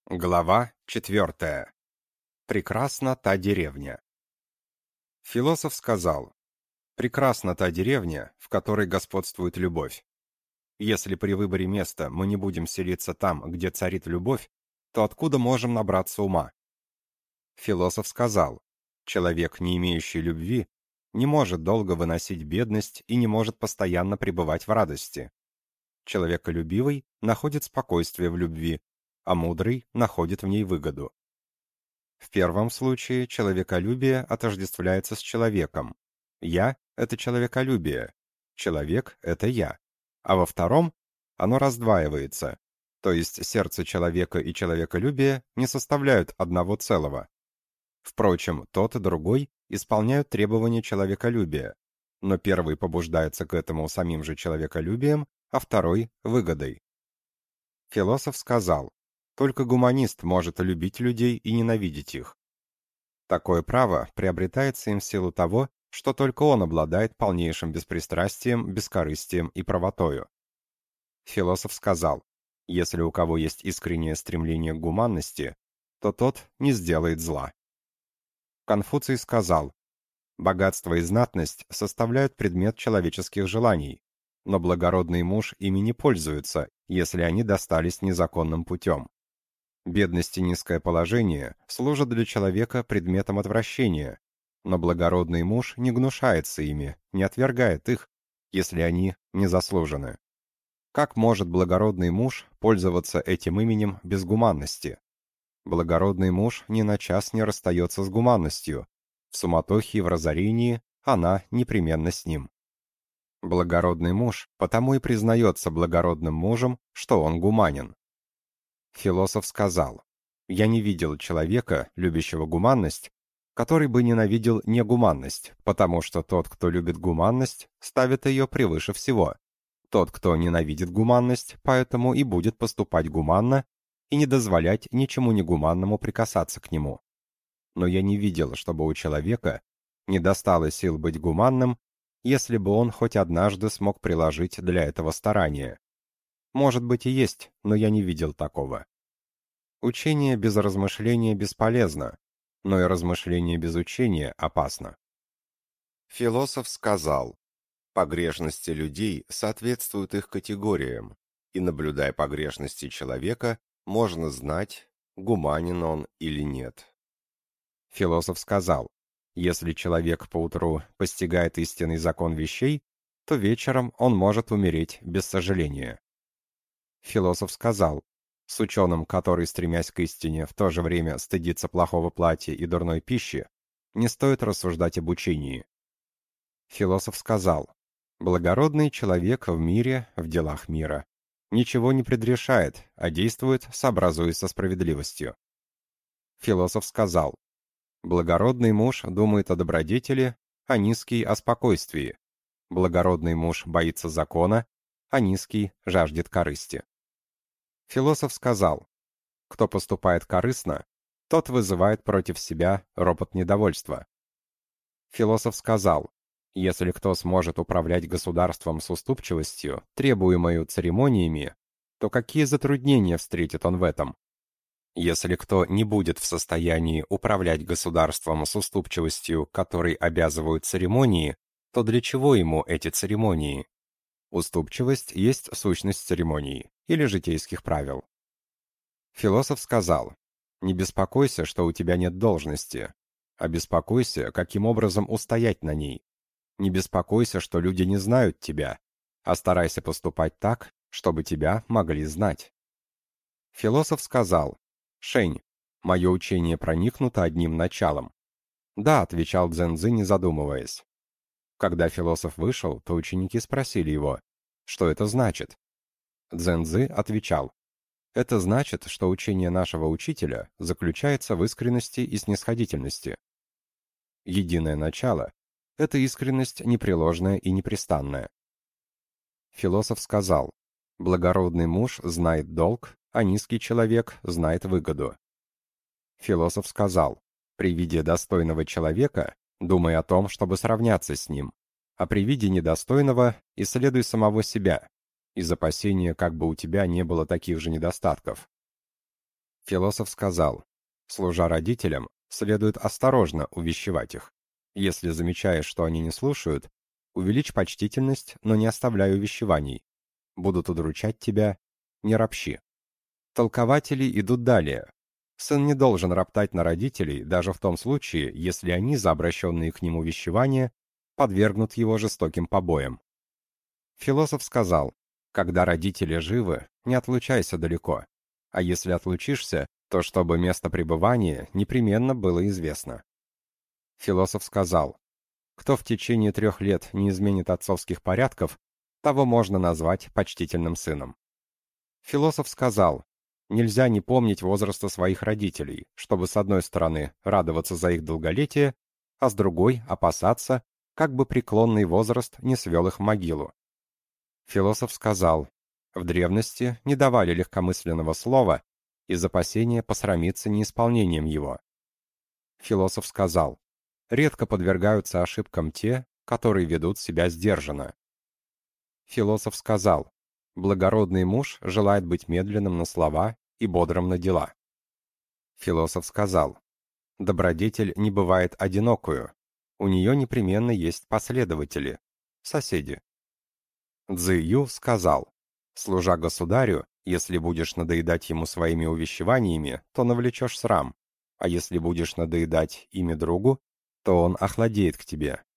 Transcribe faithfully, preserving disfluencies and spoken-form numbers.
Глава четвертая. Прекрасна та деревня. Философ сказал: «Прекрасна та деревня, в которой господствует любовь. Если при выборе места мы не будем селиться там, где царит любовь, то откуда можем набраться ума?» Философ сказал: «Человек, не имеющий любви, не может долго выносить бедность и не может постоянно пребывать в радости. Человеколюбивый находит спокойствие в любви, а мудрый находит в ней выгоду. В первом случае человеколюбие отождествляется с человеком. Я — это человеколюбие, человек — это я. А во втором оно раздваивается, то есть сердце человека и человеколюбие не составляют одного целого. Впрочем, тот и другой исполняют требования человеколюбия, но первый побуждается к этому самим же человеколюбием, а второй — выгодой. Философ сказал: только гуманист может любить людей и ненавидеть их. Такое право приобретается им в силу того, что только он обладает полнейшим беспристрастием, бескорыстием и правотою. Философ сказал: если у кого есть искреннее стремление к гуманности, то тот не сделает зла. Конфуций сказал: богатство и знатность составляют предмет человеческих желаний, но благородный муж ими не пользуется, если они достались незаконным путем. Бедность и низкое положение служат для человека предметом отвращения, но благородный муж не гнушается ими, не отвергает их, если они не заслужены. Как может благородный муж пользоваться этим именем без гуманности? Благородный муж ни на час не расстается с гуманностью, в суматохе и в разорении она непременно с ним. Благородный муж потому и признается благородным мужем, что он гуманен. Философ сказал: «Я не видел человека, любящего гуманность, который бы ненавидел негуманность, потому что тот, кто любит гуманность, ставит ее превыше всего. Тот, кто ненавидит гуманность, поэтому и будет поступать гуманно и не дозволять ничему негуманному прикасаться к нему. Но я не видел, чтобы у человека не достало сил быть гуманным, если бы он хоть однажды смог приложить для этого старания. Может быть и есть, но я не видел такого. Учение без размышления бесполезно, но и размышление без учения опасно». Философ сказал: погрешности людей соответствуют их категориям, и, наблюдая погрешности человека, можно знать, гуманен он или нет. Философ сказал: если человек поутру постигает истинный закон вещей, то вечером он может умереть без сожаления. Философ сказал: с ученым, который, стремясь к истине, в то же время стыдится плохого платья и дурной пищи, не стоит рассуждать об учении. Философ сказал: благородный человек в мире, в делах мира, ничего не предрешает, а действует, сообразуясь со справедливостью. Философ сказал: благородный муж думает о добродетели, а низкий — о спокойствии. Благородный муж боится закона, а низкий жаждет корысти. Философ сказал: кто поступает корыстно, тот вызывает против себя ропот недовольства. Философ сказал: если кто сможет управлять государством с уступчивостью, требуемою церемониями, то какие затруднения встретит он в этом? Если кто не будет в состоянии управлять государством с уступчивостью, которой обязывают церемонии, то для чего ему эти церемонии? Уступчивость есть сущность церемоний или житейских правил. Философ сказал: не беспокойся, что у тебя нет должности, а беспокойся, каким образом устоять на ней. Не беспокойся, что люди не знают тебя, а старайся поступать так, чтобы тебя могли знать. Философ сказал: Шень, мое учение проникнуто одним началом. Да, отвечал Цзэнзы, не задумываясь. Когда философ вышел, то ученики спросили его: что это значит? Цзэнзы отвечал: это значит, что учение нашего учителя заключается в искренности и снисходительности. Единое начало — это искренность непреложная и непрестанная. Философ сказал: благородный муж знает долг, а низкий человек знает выгоду. Философ сказал: при виде достойного человека думай о том, чтобы сравняться с ним, а при виде недостойного исследуй самого себя, из опасения, как бы у тебя не было таких же недостатков. Философ сказал, служа родителям, следует осторожно увещевать их. Если замечаешь, что они не слушают, увеличь почтительность, но не оставляй увещеваний. Будут удручать тебя, не ропщи. Толкователи идут далее. Сын не должен роптать на родителей, даже в том случае, если они, за обращенные к нему увещевания, подвергнут его жестоким побоям. Философ сказал, когда родители живы, не отлучайся далеко, а если отлучишься, то чтобы место пребывания непременно было известно. Философ сказал, кто в течение трех лет не изменит отцовских порядков, того можно назвать почтительным сыном. Философ сказал, нельзя не помнить возраста своих родителей, чтобы с одной стороны радоваться за их долголетие, а с другой опасаться, как бы преклонный возраст не свел их в могилу. Философ сказал, в древности не давали легкомысленного слова из опасения посрамиться неисполнением его. Философ сказал, редко подвергаются ошибкам те, которые ведут себя сдержанно. Философ сказал, благородный муж желает быть медленным на слова и бодрым на дела. Философ сказал, добродетель не бывает одинокую, у нее непременно есть последователи, соседи. Цзы Ю сказал, служа государю, если будешь надоедать ему своими увещеваниями, то навлечешь срам, а если будешь надоедать ими другу, то он охладеет к тебе.